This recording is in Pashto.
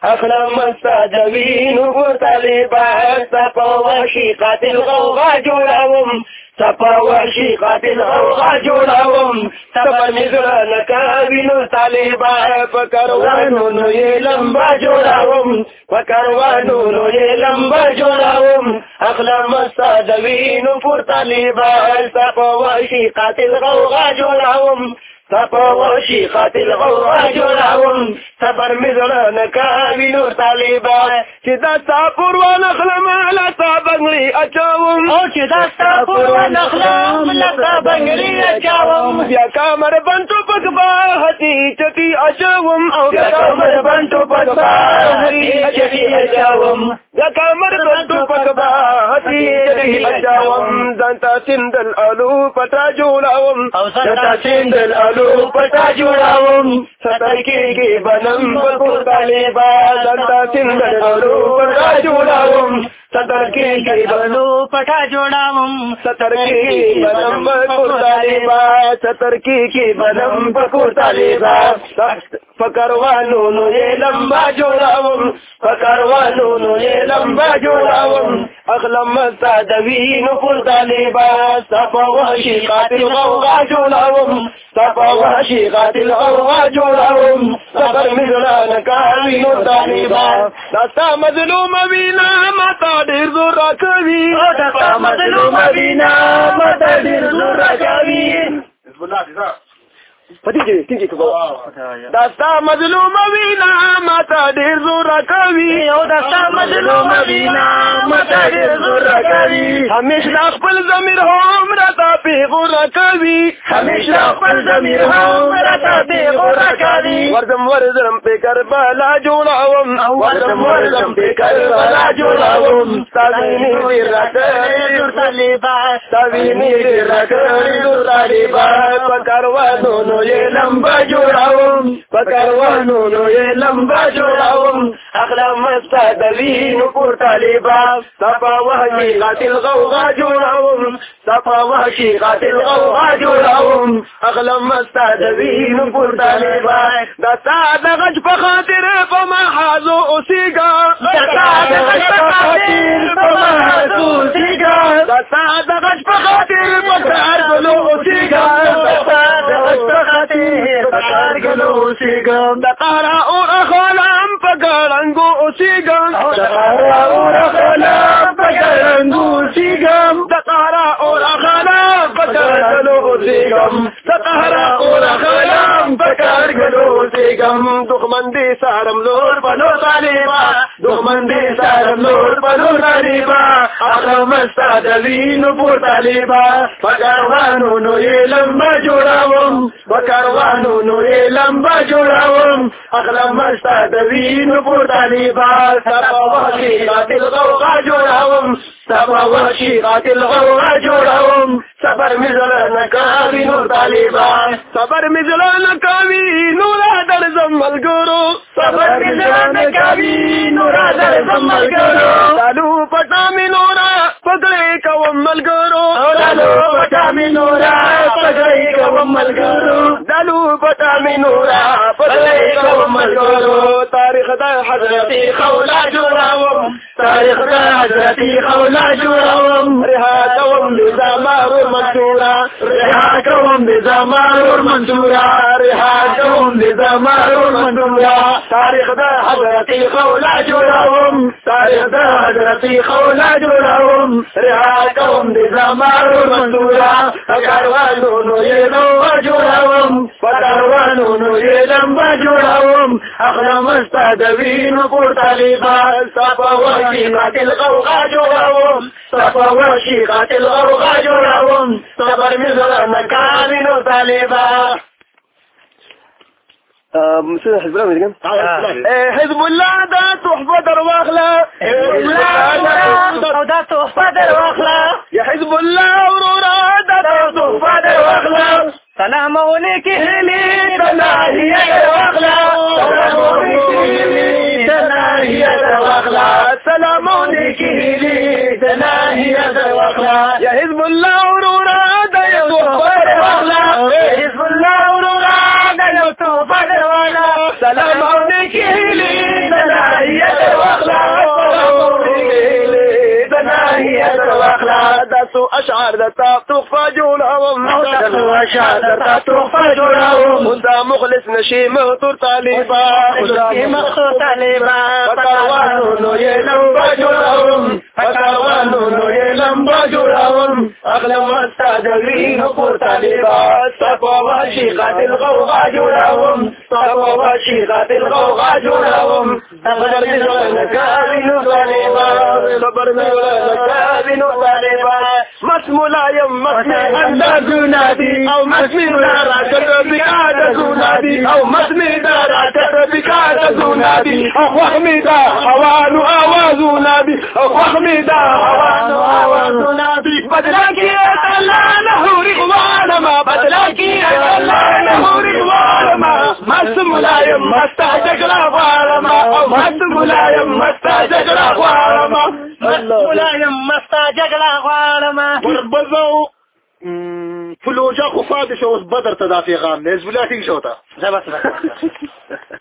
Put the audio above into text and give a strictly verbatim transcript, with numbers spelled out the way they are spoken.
أخلم السادوين وطالبات صفا وشيقات الغوغا جولهم صفا وشيقات الغوغا جولهم صفا نزران كابين طالبات فكروانون يلمبا جولهم فكروانون يلمبا جولهم أخلم السادوين وطالبات صفا وشيقات الغوغا جولهم صفا وشيقات الغوغا جولهم صبر مزران كابين طالبات چدا سافر ونخلم لتا بنگلی اچاوم او چدا سافر ونخلم لتا بنگلی اچاوم بیا کامر بنتو پکبا حتی چتی اچاوم او بیا کامر بنتو پکبا حتی چتی اچاوم بیا کامر بنتو پکبا حتی چتی اچاوم زنتا سندل الو پتا جولاوم او زنتا سندل الو پتا جولاوم سترکی کی بنم بکو طالبا زنتا سندل الو پٹا جوڑاوم ستر کی بنو پٹا جوڑاوم ستر کی بنم بکور طالبا ستر کی بنم بکور طالبا فکروانو نو یہ لمبا جوڑاوم فکروانو نو یہ لمبا جوڑاوم اغلم السادوین پر طالبا صفا وشیقات الغوغا جوڑاوم صفا وشیقات الغوغا جوڑاوم صبر مزران کابین طالبا دستا مظلوم بینا متا دیر زور رکھوی دستا مظلوم بینا متا دیر زور رکھوی دستا مظلوم بینا متا دیر زور رکھوی دستا مظلوم بینا متا دیر زور رکھوی ہمیشہ خپل ضمیر ہوم رتا پیغور رکھوی ہمیشہ خپل ضمیر ہوم رتا پیغور رکھوی ورزم ورزم پہ کربلا جوڑاوم ورزم ورزم پہ کربلا جوڑاوم تاوینی دیر رکھوی دور طالبا تاوینی دیر رکھوی دور طالبا پکروانو نو یہ لمبا جوڑاوم پکروانو نو یہ لمبا جوڑاوم اخلام السادوین پر طالبا صفا وشیقات الغوغا جوڑاوم صفا وشیقات الغوغا جوڑاوم اخلام السادوین پر طالبا دستا دغج پخاطر فما حازو اسیگا دستا دغج پخاطر فما حازو اسیگا دستا دغج پخاطر پکار گلو اسیگا دستا دغج پخاطر پکار گلو اسیگا دقارا اور اخولام پکارنگو اسیگا دقارا اور اخولام پکارنگو اسیگا دقارا اور اخولام پکار گلو اسیگا دقارا اور اخولام پکار گلو اسیگا دخمن دی سارم لور پنو طالبا دخمن دی سارم لور پنو طالبا اخلم السادوین پر طالبا پکروانو نو یہ لمبا جوڑاوم پکروانو نو یہ لمبا جوڑاوم اخلم السادوین پر طالبا صفا وشیقات الغوغا جوڑاوم صفا وشیقات الغوغا جوڑاوم صبر مزران کابین طالبا صبر مزران کابین نورا در زمل گرو صبر مزران کابین نورا در زمل گرو دالو پٹا می نورا پگڑے کوم مل گرو دالو پٹا می نورا پگڑے کوم مل گرو دالو پٹا می نورا پگڑے کوم مل گرو تاریخ دا حضرتی خولا جوڑاوم تاریخ دا حضرتی خولا جوڑاوم رہا کوم بزامار منصورا رہا کوم بزامار منصورا رہا کوم بزامار منصورا تاریخ دا حضرتی خولا جوڑاوم تاریخ دا حضرتی خولا جوڑاوم رہا کوم بزامار منصورا پکروانو نو یہ لمبا جوڑاوم پکروانو نو یہ لمبا جوڑاوم اخلم السادوین پر طالبا صفا وشیقات الغوغا جوڑاوم صفا وشیقات الغوغا جوڑاوم صبر مزران کابین طالبا حزب الله حزب الله دا تحفة درواخلا حزب الله دا تحفة درواخلا يا حزب الله ورورا دا تحفة درواخلا سلام عليكي هلي تناهي درواخلا سلام عليكي هلي تناهي درواخلا سلام عليكي هلي تناهي درواخلا يا حزب الله ورورا دا تحفة درواخلا حزب الله ورورا دا تحفة درواخلا سلام عليكي هلي دسو اشعار دتا تخفى جولهم دسو اشعار دتا تخفى جولهم خدا مخلص نشي مغتور طالبا خدا مغتور طالبا فتاوانو يلمبا جولهم فتاوانو يلمبا جولهم اغلب مستاجرين قور طالبا صفوا وشيقات الغوغا جولهم صفوا وشيقات الغوغا جولهم صبر من ولكابن طالبا صبر من ولكابن طالبا مسم لا يمسني أنت زنادي أو مسمي دارا كتبك عاد زنادي أو مسمي دارا كتبك عاد زنادي أو وهمي دا هوان آواز نادي أو وهمي دا هوان آواز نادي بدلك يا الله له رضوان ما بدلك يا الله له رضوان ما مسم لا يمسني غالما أو مسم لا يمسني غالما مسم لا يمسني غالما وربزو فلوجا خفادش وس بدر تدافي غام نزبلاتي شوتا